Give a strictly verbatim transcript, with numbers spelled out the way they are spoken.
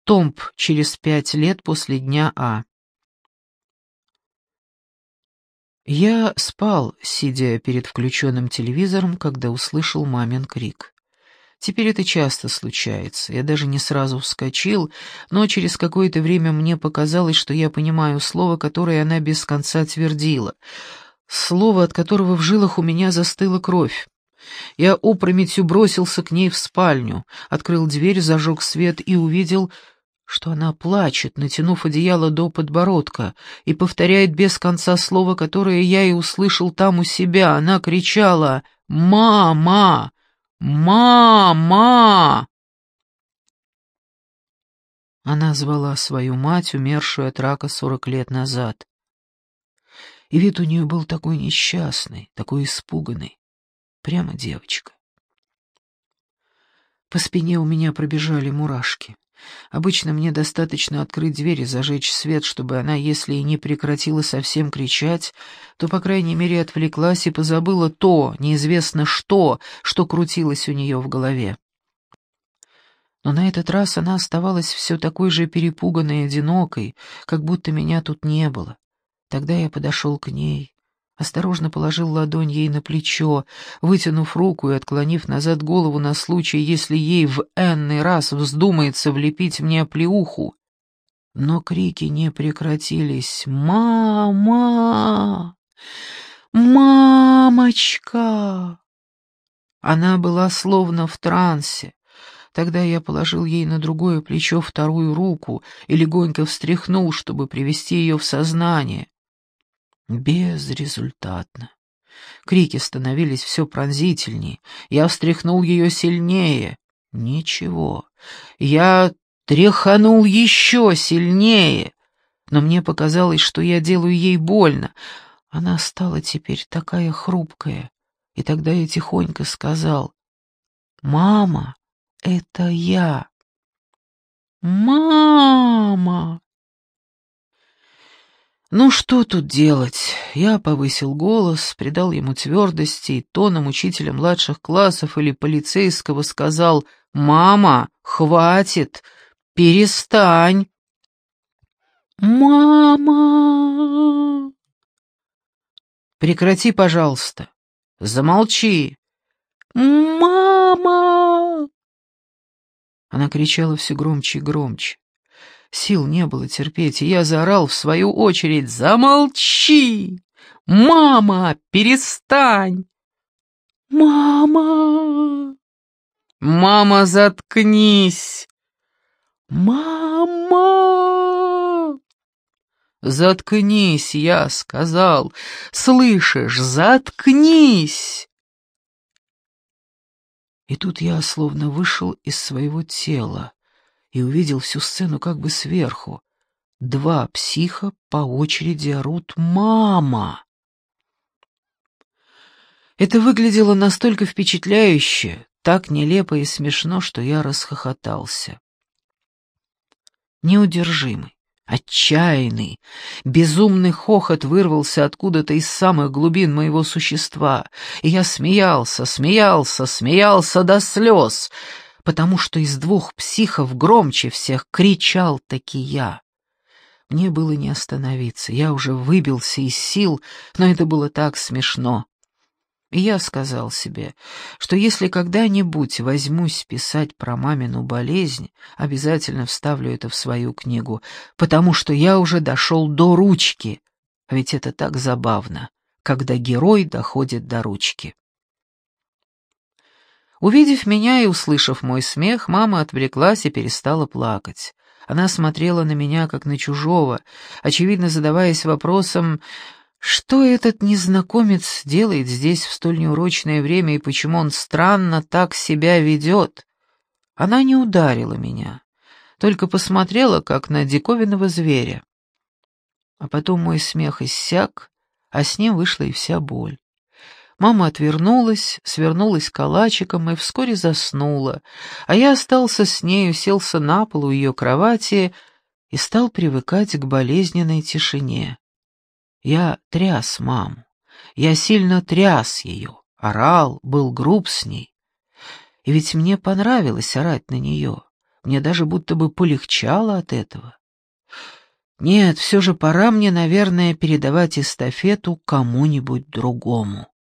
Томб через пять лет после дня А. Я спал, сидя перед включенным телевизором, когда услышал мамин крик. Теперь это часто случается. Я даже не сразу вскочил, но через какое-то время мне показалось, что я понимаю слово, которое она без конца твердила. Слово, от которого в жилах у меня застыла кровь. Я опрометью бросился к ней в спальню, открыл дверь, зажег свет и увидел, что она плачет, натянув одеяло до подбородка, и повторяет без конца слово, которое я и услышал там у себя. Она кричала «Мама! Мама!» Она звала свою мать, умершую от рака сорок лет назад. И вид у нее был такой несчастный, такой испуганный. Прямо девочка. По спине у меня пробежали мурашки. Обычно мне достаточно открыть дверь и зажечь свет, чтобы она, если и не прекратила совсем кричать, то, по крайней мере, отвлеклась и позабыла то, неизвестно что, что крутилось у нее в голове. Но на этот раз она оставалась все такой же перепуганной и одинокой, как будто меня тут не было. Тогда я подошел к ней, осторожно положил ладонь ей на плечо, вытянув руку и отклонив назад голову на случай, если ей в энный раз вздумается влепить мне оплеуху. Но крики не прекратились. «Мама! Мамочка!» Она была словно в трансе. Тогда я положил ей на другое плечо вторую руку и легонько встряхнул, чтобы привести ее в сознание. Безрезультатно. Крики становились все пронзительнее. Я встряхнул ее сильнее. Ничего. Я тряханул еще сильнее. Но мне показалось, что я делаю ей больно. Она стала теперь такая хрупкая. И тогда я тихонько сказал: «Мама, это я». «Мама!» Ну что тут делать? Я повысил голос, придал ему твердости и тоном учителя младших классов или полицейского сказал: «Мама, хватит, перестань». «Мама!» «Прекрати, пожалуйста. Замолчи». «Мама!» Она кричала все громче и громче. Сил не было терпеть, и я заорал в свою очередь: «Замолчи! Мама, перестань!» «Мама! Мама, заткнись! Мама!» «Заткнись, я сказал! Слышишь, заткнись!» И тут я словно вышел из своего тела и увидел всю сцену как бы сверху. Два психа по очереди орут «Мама!». Это выглядело настолько впечатляюще, так нелепо и смешно, что я расхохотался. Неудержимый, отчаянный, безумный хохот вырвался откуда-то из самых глубин моего существа, и я смеялся, смеялся, смеялся до слез, потому что из двух психов громче всех кричал таки я. Мне было не остановиться, я уже выбился из сил, но это было так смешно. И я сказал себе, что если когда-нибудь возьмусь писать про мамину болезнь, обязательно вставлю это в свою книгу, потому что я уже дошел до ручки, а ведь это так забавно, когда герой доходит до ручки. Увидев меня и услышав мой смех, мама отвлеклась и перестала плакать. Она смотрела на меня, как на чужого, очевидно задаваясь вопросом, что этот незнакомец делает здесь в столь неурочное время и почему он странно так себя ведет. Она не ударила меня, только посмотрела, как на диковинного зверя. А потом мой смех иссяк, а с ним вышла и вся боль. Мама отвернулась, свернулась калачиком и вскоре заснула, а я остался с ней, уселся на пол у ее кровати и стал привыкать к болезненной тишине. Я тряс маму, я сильно тряс ее, орал, был груб с ней. И ведь мне понравилось орать на нее, Мне даже будто бы полегчало от этого. Нет, все же пора мне, наверное, передавать эстафету кому-нибудь другому.